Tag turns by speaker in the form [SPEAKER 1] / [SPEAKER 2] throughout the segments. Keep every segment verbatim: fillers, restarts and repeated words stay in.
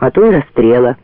[SPEAKER 1] а то и расстрела.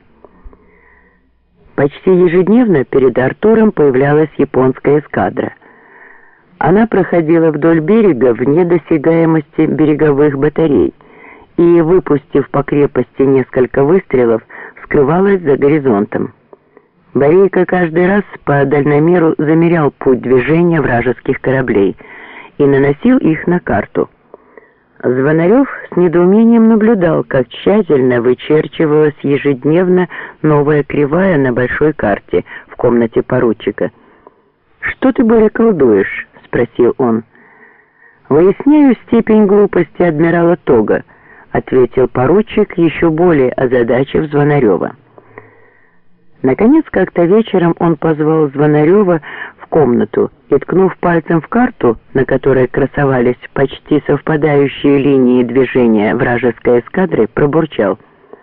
[SPEAKER 1] Почти ежедневно перед Артуром появлялась японская эскадра. Она проходила вдоль берега вне досягаемости береговых батарей и, выпустив по крепости несколько выстрелов, скрывалась за горизонтом. Борейко каждый раз по дальномеру замерял путь движения вражеских кораблей и наносил их на карту. Звонарев с недоумением наблюдал, как тщательно вычерчивалась ежедневно новая кривая на большой карте в комнате поручика. «Что ты, Боря, колдуешь?» — спросил он. «Выясняю степень глупости адмирала Тога», — ответил поручик, еще более озадачив Звонарева. Наконец, как-то вечером он позвал Звонарева в комнату и, ткнув пальцем в карту, на которой красовались почти совпадающие линии движения вражеской эскадры, пробурчал: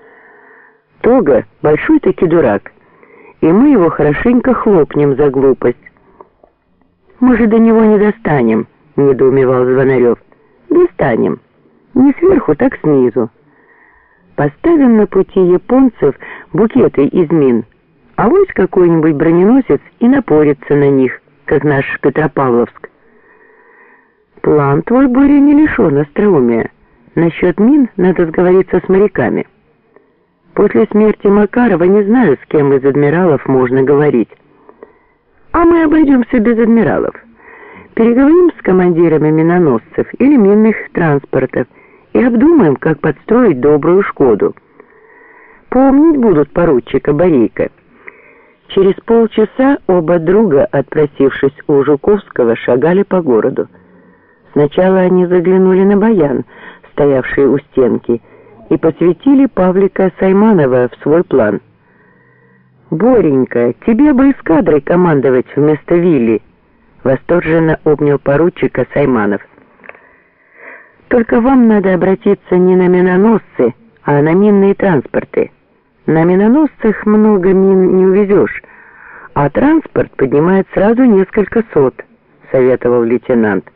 [SPEAKER 1] «Тога большой-таки дурак, и мы его хорошенько хлопнем за глупость». «Мы же до него не достанем», — недоумевал Звонарев. «Достанем. Не сверху, так снизу. Поставим на пути японцев букеты из мин, а вось какой-нибудь броненосец и напорится на них, как наш Петропавловск». «План твой, Боря, не лишен остроумия. Насчет мин надо сговориться с моряками. После смерти Макарова не знаю, с кем из адмиралов можно говорить. А мы обойдемся без адмиралов. Переговорим с командирами миноносцев или минных транспортов и обдумаем, как подстроить добрую Шкоду. Помнить будут поручика Борейко». Через полчаса оба друга, отпросившись у Жуковского, шагали по городу. Сначала они заглянули на баян, стоявший у стенки, и посвятили Павлика Сайманова в свой план. «Боренька, тебе бы эскадрой командовать вместо Вилли», — восторженно обнял поручика Сайманов. «Только вам надо обратиться не на миноносцы, а на минные транспорты. На миноносцах много мин не увезешь, а транспорт поднимает сразу несколько сот», — советовал лейтенант.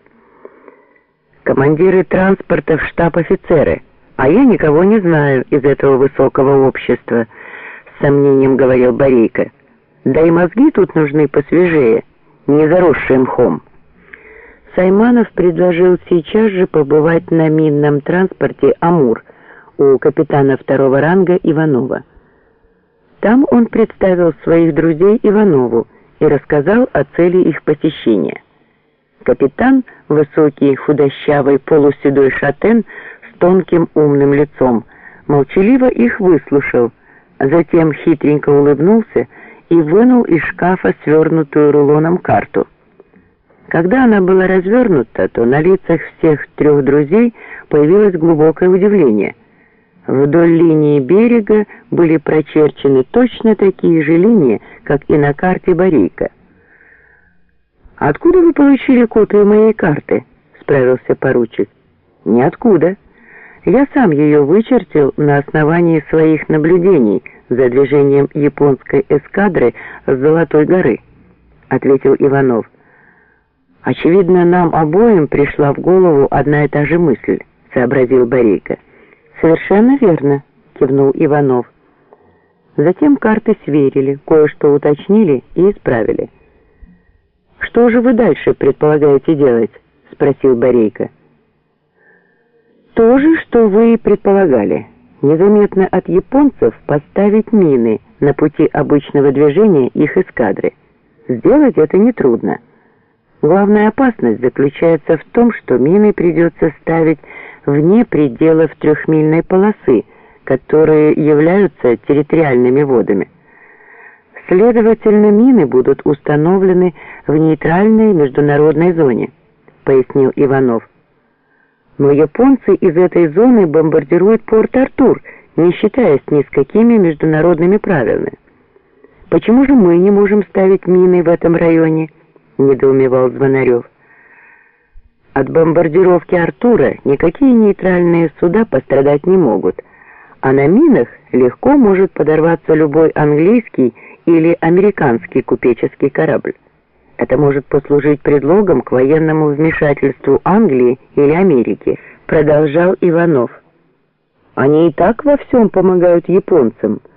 [SPEAKER 1] «Командиры транспортов штаб-офицеры, а я никого не знаю из этого высокого общества», — с сомнением говорил Борейко. «Да и мозги тут нужны посвежее, не заросшие мхом». Сайманов предложил сейчас же побывать на минном транспорте «Амур» у капитана второго ранга Иванова. Там он представил своих друзей Иванову и рассказал о цели их посещения. Капитан, высокий, худощавый, полуседой шатен с тонким умным лицом, молчаливо их выслушал, затем хитренько улыбнулся и вынул из шкафа свернутую рулоном карту. Когда она была развернута, то на лицах всех трех друзей появилось глубокое удивление. Вдоль линии берега были прочерчены точно такие же линии, как и на карте Борейко. «Откуда вы получили копию моей карты?» — справился поручик. «Ниоткуда. Я сам ее вычертил на основании своих наблюдений за движением японской эскадры с Золотой горы», — ответил Иванов. «Очевидно, нам обоим пришла в голову одна и та же мысль», — сообразил Борейко. «Совершенно верно», — кивнул Иванов. Затем карты сверили, кое-что уточнили и исправили. «Что же вы дальше предполагаете делать?» — спросил Борейко. «То же, что вы и предполагали. Незаметно от японцев поставить мины на пути обычного движения их эскадры. Сделать это нетрудно. Главная опасность заключается в том, что мины придется ставить вне пределов трехмильной полосы, которые являются территориальными водами. Следовательно, мины будут установлены в нейтральной международной зоне», — пояснил Иванов. «Но японцы из этой зоны бомбардируют Порт-Артур, не считаясь ни с какими международными правилами. Почему же мы не можем ставить мины в этом районе?» — недоумевал Звонарев. «От бомбардировки Артура никакие нейтральные суда пострадать не могут, а на минах легко может подорваться любой английский или американский купеческий корабль. Это может послужить предлогом к военному вмешательству Англии или Америки», — продолжал Иванов. Они и так во всем помогают японцам.